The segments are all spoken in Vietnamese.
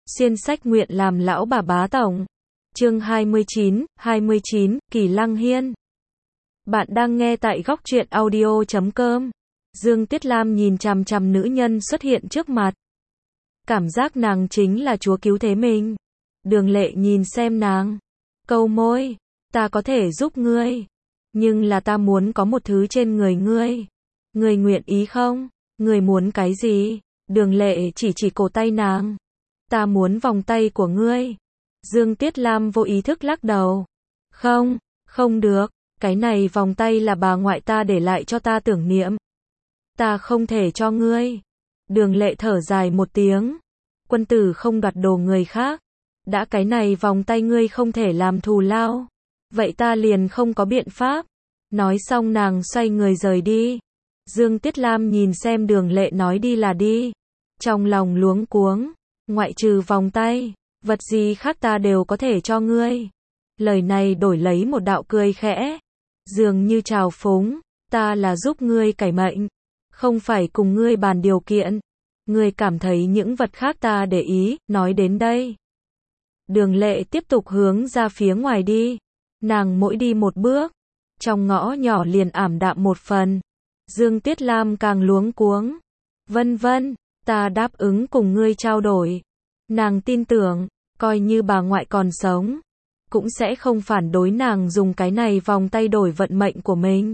Xuyên sách nguyện làm lão bà bá tổng. Chương 29, Kỳ Lăng Hiên. Bạn đang nghe tại góc truyện audio.com. Dương Tiết Lam nhìn chằm chằm nữ nhân xuất hiện trước mặt. Cảm giác nàng chính là chúa cứu thế mình. Đường Lệ nhìn xem nàng. Câu môi. Ta có thể giúp ngươi. Nhưng là ta muốn có một thứ trên người ngươi. Ngươi nguyện ý không? Ngươi muốn cái gì? Đường Lệ chỉ cổ tay nàng. Ta muốn vòng tay của ngươi. Dương Tiết Lam vô ý thức lắc đầu. Không được. Cái này vòng tay là bà ngoại ta để lại cho ta tưởng niệm. Ta không thể cho ngươi. Đường Lệ thở dài một tiếng. Quân tử không đoạt đồ người khác. Đã cái này vòng tay ngươi không thể làm thù lao. Vậy ta liền không có biện pháp. Nói xong nàng xoay người rời đi. Dương Tiết Lam nhìn xem Đường Lệ nói đi là đi. Trong lòng luống cuống. Ngoại trừ vòng tay, vật gì khác ta đều có thể cho ngươi. Lời này đổi lấy một đạo cười khẽ. Dường như trào phúng. Ta là giúp ngươi cải mệnh. Không phải cùng ngươi bàn điều kiện. Ngươi cảm thấy những vật khác ta để ý. Nói đến đây. Đường Lệ tiếp tục hướng ra phía ngoài đi. Nàng mỗi đi một bước. Trong ngõ nhỏ liền ảm đạm một phần. Dương Tiết Lam càng luống cuống. Vân, ta đáp ứng cùng ngươi trao đổi. Nàng tin tưởng, coi như bà ngoại còn sống, cũng sẽ không phản đối nàng dùng cái này vòng tay đổi vận mệnh của mình.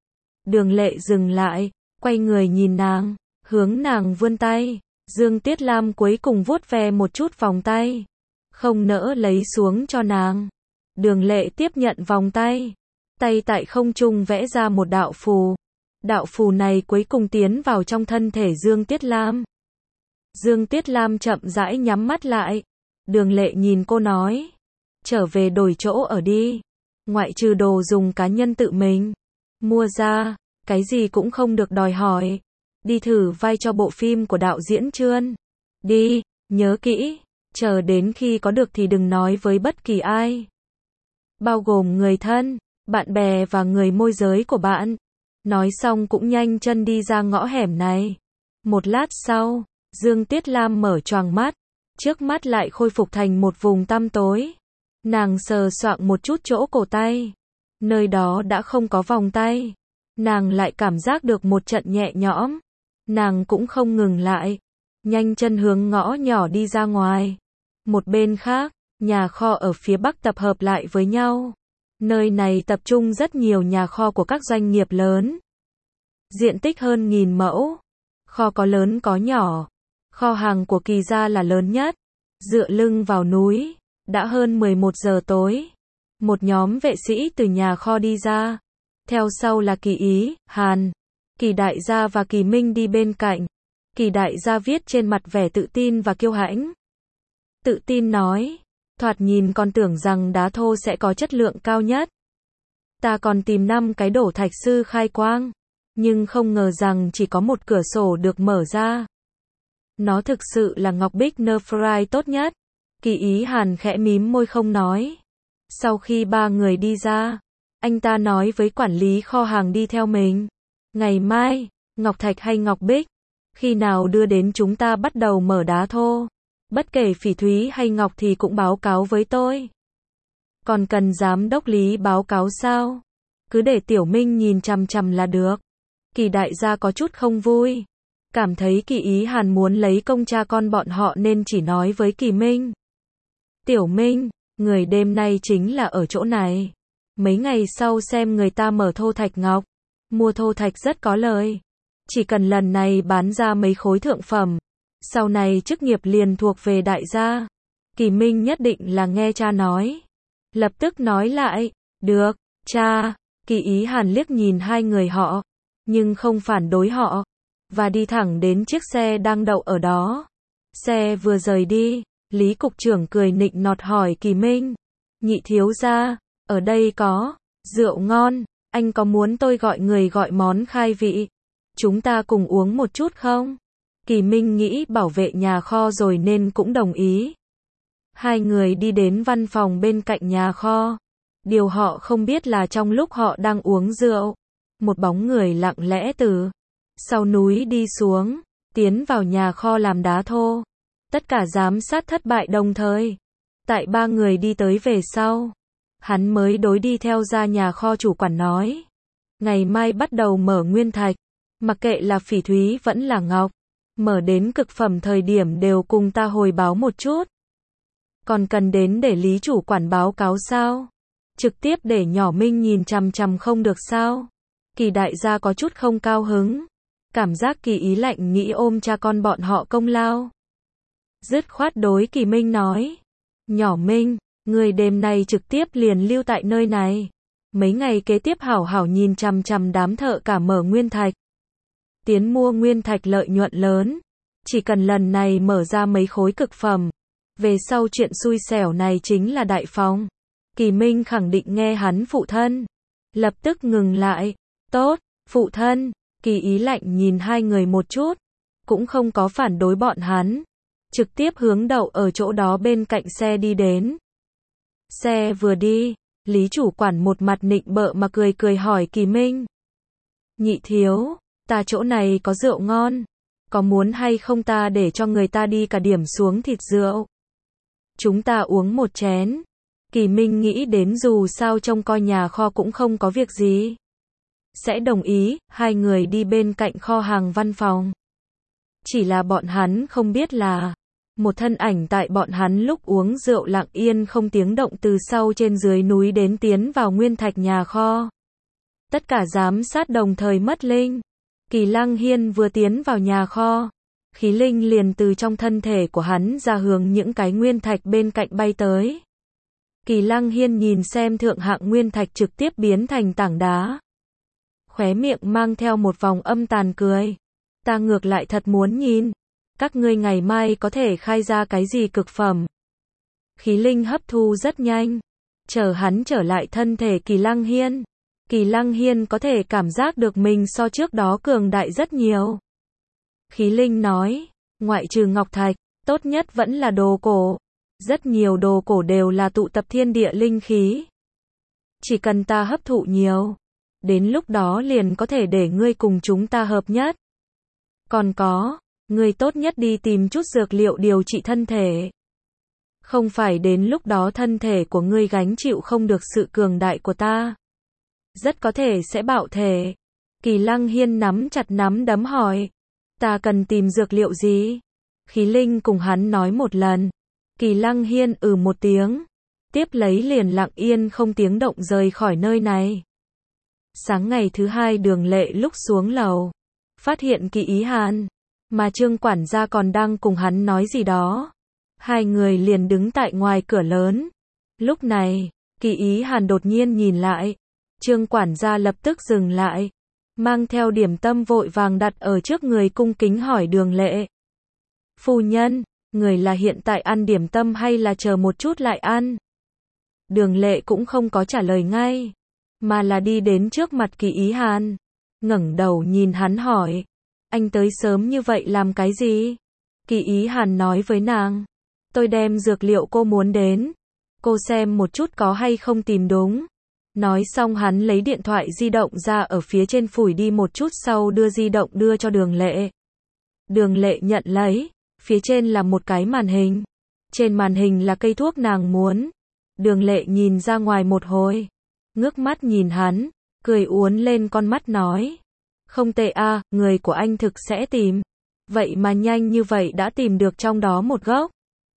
Đường Lệ dừng lại, quay người nhìn nàng, hướng nàng vươn tay. Dương Tiết Lam cuối cùng vuốt ve một chút vòng tay, không nỡ lấy xuống cho nàng. Đường Lệ tiếp nhận vòng tay, tay tại không trung vẽ ra một đạo phù. Đạo phù này cuối cùng tiến vào trong thân thể Dương Tiết Lam. Dương Tiết Lam chậm rãi nhắm mắt lại. Đường Lệ nhìn cô nói. Trở về đổi chỗ ở đi. Ngoại trừ đồ dùng cá nhân tự mình mua ra, cái gì cũng không được đòi hỏi. Đi thử vai cho bộ phim của đạo diễn Trương. Đi, nhớ kỹ. Chờ đến khi có được thì đừng nói với bất kỳ ai. Bao gồm người thân, bạn bè và người môi giới của bạn. Nói xong cũng nhanh chân đi ra ngõ hẻm này. Một lát sau, Dương Tiết Lam mở choàng mắt, trước mắt lại khôi phục thành một vùng tăm tối. Nàng sờ soạng một chút chỗ cổ tay, nơi đó đã không có vòng tay. Nàng lại cảm giác được một trận nhẹ nhõm. Nàng cũng không ngừng lại, nhanh chân hướng ngõ nhỏ đi ra ngoài. Một bên khác, nhà kho ở phía bắc tập hợp lại với nhau. Nơi này tập trung rất nhiều nhà kho của các doanh nghiệp lớn. Diện tích hơn 1000 mẫu. Kho có lớn có nhỏ. Kho hàng của Kỳ gia là lớn nhất. Dựa lưng vào núi. Đã hơn 11 giờ tối. Một nhóm vệ sĩ từ nhà kho đi ra. Theo sau là Kỳ Ý, Hàn, Kỳ Đại gia và Kỳ Minh đi bên cạnh. Kỳ Đại gia viết trên mặt vẻ tự tin và kiêu hãnh. Tự tin nói. Thoạt nhìn còn tưởng rằng đá thô sẽ có chất lượng cao nhất. Ta còn tìm 5 cái đổ thạch sư khai quang. Nhưng không ngờ rằng chỉ có một cửa sổ được mở ra. Nó thực sự là ngọc bích Nephrite tốt nhất. Kỳ Ý Hàn khẽ mím môi không nói. Sau khi 3 người đi ra, anh ta nói với quản lý kho hàng đi theo mình. Ngày mai, ngọc thạch hay ngọc bích, khi nào đưa đến chúng ta bắt đầu mở đá thô. Bất kể phỉ thúy hay ngọc thì cũng báo cáo với tôi. Còn cần giám đốc Lý báo cáo sao? Cứ để Tiểu Minh nhìn chằm chằm là được. Kỳ Đại gia có chút không vui. Cảm thấy Kỳ Ý Hàn muốn lấy công cha con bọn họ nên chỉ nói với Kỳ Minh. Tiểu Minh, người đêm nay chính là ở chỗ này. Mấy ngày sau xem người ta mở thô thạch ngọc. Mua thô thạch rất có lời. Chỉ cần lần này bán ra mấy khối thượng phẩm. Sau này chức nghiệp liền thuộc về Đại gia. Kỳ Minh nhất định là nghe cha nói. Lập tức nói lại. Được, cha. Kỳ Ý Hàn liếc nhìn hai người họ. Nhưng không phản đối họ. Và đi thẳng đến chiếc xe đang đậu ở đó. Xe vừa rời đi. Lý cục trưởng cười nịnh nọt hỏi Kỳ Minh. Nhị thiếu gia, ở đây có rượu ngon. Anh có muốn tôi gọi người gọi món khai vị? Chúng ta cùng uống một chút không? Kỳ Minh nghĩ bảo vệ nhà kho rồi nên cũng đồng ý. Hai người đi đến văn phòng bên cạnh nhà kho. Điều họ không biết là trong lúc họ đang uống rượu, một bóng người lặng lẽ từ sau núi đi xuống, tiến vào nhà kho làm đá thô. Tất cả giám sát thất bại đồng thời. Tại ba người đi tới về sau, hắn mới đối đi theo ra nhà kho chủ quản nói. Ngày mai bắt đầu mở nguyên thạch, mặc kệ là phỉ thúy vẫn là ngọc, mở đến cực phẩm thời điểm đều cùng ta hồi báo một chút. Còn cần đến để Lý chủ quản báo cáo sao? Trực tiếp để nhỏ Minh nhìn chằm chằm không được sao? Kỳ đại gia có chút không cao hứng. Cảm giác Kỳ Ý lạnh nghĩ ôm cha con bọn họ công lao. Dứt khoát đối Kỳ Minh nói. Nhỏ Minh, người đêm nay trực tiếp liền lưu tại nơi này. Mấy ngày kế tiếp hảo hảo nhìn chằm chằm đám thợ cả mở nguyên thạch. Tiến mua nguyên thạch lợi nhuận lớn. Chỉ cần lần này mở ra mấy khối cực phẩm. Về sau chuyện xui xẻo này chính là đại phong. Kỳ Minh khẳng định nghe hắn phụ thân. Lập tức ngừng lại. Tốt, phụ thân. Kỳ Ý lạnh nhìn hai người một chút. Cũng không có phản đối bọn hắn. Trực tiếp hướng đậu ở chỗ đó bên cạnh xe đi đến. Xe vừa đi, Lý chủ quản một mặt nịnh bợ mà cười cười hỏi Kỳ Minh. Nhị thiếu, ta chỗ này có rượu ngon. Có muốn hay không ta để cho người ta đi cả điểm xuống thịt rượu? Chúng ta uống một chén. Kỳ Minh nghĩ đến dù sao trông coi nhà kho cũng không có việc gì. Sẽ đồng ý, hai người đi bên cạnh kho hàng văn phòng. Chỉ là bọn hắn không biết là, một thân ảnh tại bọn hắn lúc uống rượu lặng yên không tiếng động từ sau trên dưới núi đến tiến vào nguyên thạch nhà kho. Tất cả giám sát đồng thời mất linh. Kỳ Lăng Hiên vừa tiến vào nhà kho, khí linh liền từ trong thân thể của hắn ra hướng những cái nguyên thạch bên cạnh bay tới. Kỳ Lăng Hiên nhìn xem thượng hạng nguyên thạch trực tiếp biến thành tảng đá. Khóe miệng mang theo một vòng âm tàn cười. Ta ngược lại thật muốn nhìn. Các ngươi ngày mai có thể khai ra cái gì cực phẩm. Khí linh hấp thu rất nhanh. Chờ hắn trở lại thân thể Kỳ Lăng Hiên. Kỳ Lăng Hiên có thể cảm giác được mình so trước đó cường đại rất nhiều. Khí linh nói, ngoại trừ ngọc thạch, tốt nhất vẫn là đồ cổ. Rất nhiều đồ cổ đều là tụ tập thiên địa linh khí. Chỉ cần ta hấp thụ nhiều, đến lúc đó liền có thể để ngươi cùng chúng ta hợp nhất. Còn có, ngươi tốt nhất đi tìm chút dược liệu điều trị thân thể. Không phải đến lúc đó thân thể của ngươi gánh chịu không được sự cường đại của ta. Rất có thể sẽ bạo thể. Kỳ Lăng Hiên nắm chặt nắm đấm hỏi. Ta cần tìm dược liệu gì? Khí linh cùng hắn nói một lần. Kỳ Lăng Hiên một tiếng. Tiếp lấy liền lặng yên không tiếng động rời khỏi nơi này. Sáng ngày thứ hai Đường Lệ lúc xuống lầu. Phát hiện Kỳ Ý Hàn. Mà Trương quản gia còn đang cùng hắn nói gì đó. Hai người liền đứng tại ngoài cửa lớn. Lúc này, Kỳ Ý Hàn đột nhiên nhìn lại. Trương quản gia lập tức dừng lại. Mang theo điểm tâm vội vàng đặt ở trước người cung kính hỏi Đường Lệ. Phu nhân, người là hiện tại ăn điểm tâm hay là chờ một chút lại ăn? Đường Lệ cũng không có trả lời ngay. Mà là đi đến trước mặt Kỳ Ý Hàn. Ngẩng đầu nhìn hắn hỏi. Anh tới sớm như vậy làm cái gì? Kỳ Ý Hàn nói với nàng. Tôi đem dược liệu cô muốn đến. Cô xem một chút có hay không tìm đúng. Nói xong hắn lấy điện thoại di động ra ở phía trên phủi đi một chút sau đưa di động đưa cho Đường Lệ. Đường Lệ nhận lấy. Phía trên là một cái màn hình. Trên màn hình là cây thuốc nàng muốn. Đường Lệ nhìn ra ngoài một hồi. Ngước mắt nhìn hắn. Cười uốn lên con mắt nói. Không tệ a, người của anh thực sẽ tìm. Vậy mà nhanh như vậy đã tìm được trong đó một gốc.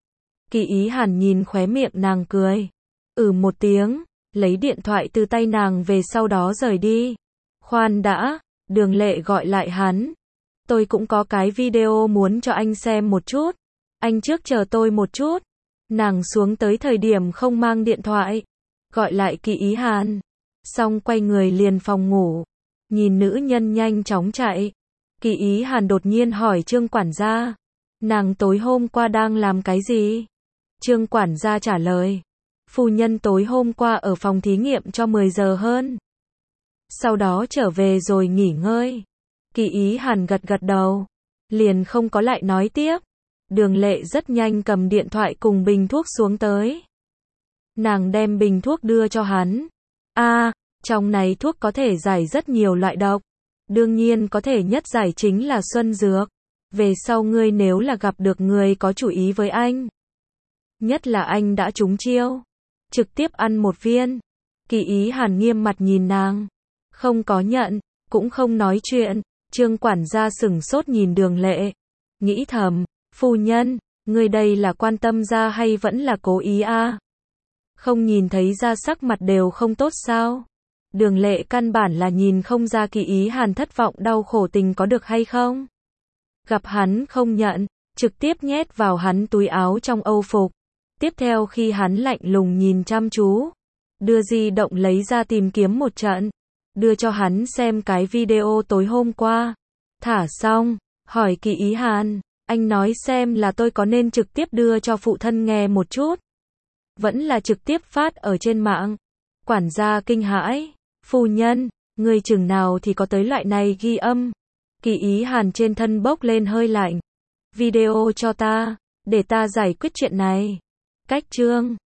Kỳ Ý Hàn nhìn khóe miệng nàng cười. Một tiếng, lấy điện thoại từ tay nàng về sau đó rời đi. Khoan đã, Đường Lệ gọi lại hắn. Tôi cũng có cái video muốn cho anh xem một chút. Anh trước chờ tôi một chút. Nàng xuống tới thời điểm không mang điện thoại. Gọi lại Kỳ Ý Hàn. Xong quay người liền phòng ngủ. Nhìn nữ nhân nhanh chóng chạy. Kỳ Ý Hàn đột nhiên hỏi Trương quản gia. Nàng tối hôm qua đang làm cái gì? Trương quản gia trả lời. Phu nhân tối hôm qua ở phòng thí nghiệm cho 10 giờ hơn. Sau đó trở về rồi nghỉ ngơi. Kỳ Ý Hàn gật gật đầu. Liền không có lại nói tiếp. Đường Lệ rất nhanh cầm điện thoại cùng bình thuốc xuống tới. Nàng đem bình thuốc đưa cho hắn. Trong này thuốc có thể giải rất nhiều loại độc. Đương nhiên có thể nhất giải chính là xuân dược. Về sau ngươi nếu là gặp được người có chủ ý với anh, nhất là anh đã trúng chiêu, trực tiếp ăn một viên. Kỳ Ý Hàn nghiêm mặt nhìn nàng, không có nhận, cũng không nói chuyện. Trương quản gia sửng sốt nhìn Đường Lệ, nghĩ thầm, phu nhân, ngươi đây là quan tâm ra hay vẫn là cố ý a? Không nhìn thấy ra sắc mặt đều không tốt sao? Đường Lệ căn bản là nhìn không ra Kỳ Ý Hàn thất vọng đau khổ tình có được hay không. Gặp hắn không nhận, trực tiếp nhét vào hắn túi áo trong âu phục. Tiếp theo khi hắn lạnh lùng nhìn chăm chú, đưa di động lấy ra tìm kiếm một trận, đưa cho hắn xem cái video tối hôm qua. Thả xong, hỏi Kỳ Ý Hàn, anh nói xem là tôi có nên trực tiếp đưa cho phụ thân nghe một chút, vẫn là trực tiếp phát ở trên mạng. Quản gia kinh hãi, phu nhân, người chừng nào thì có tới loại này ghi âm. Kỳ Ý Hàn trên thân bốc lên hơi lạnh. Video cho ta, để ta giải quyết chuyện này. Cách chương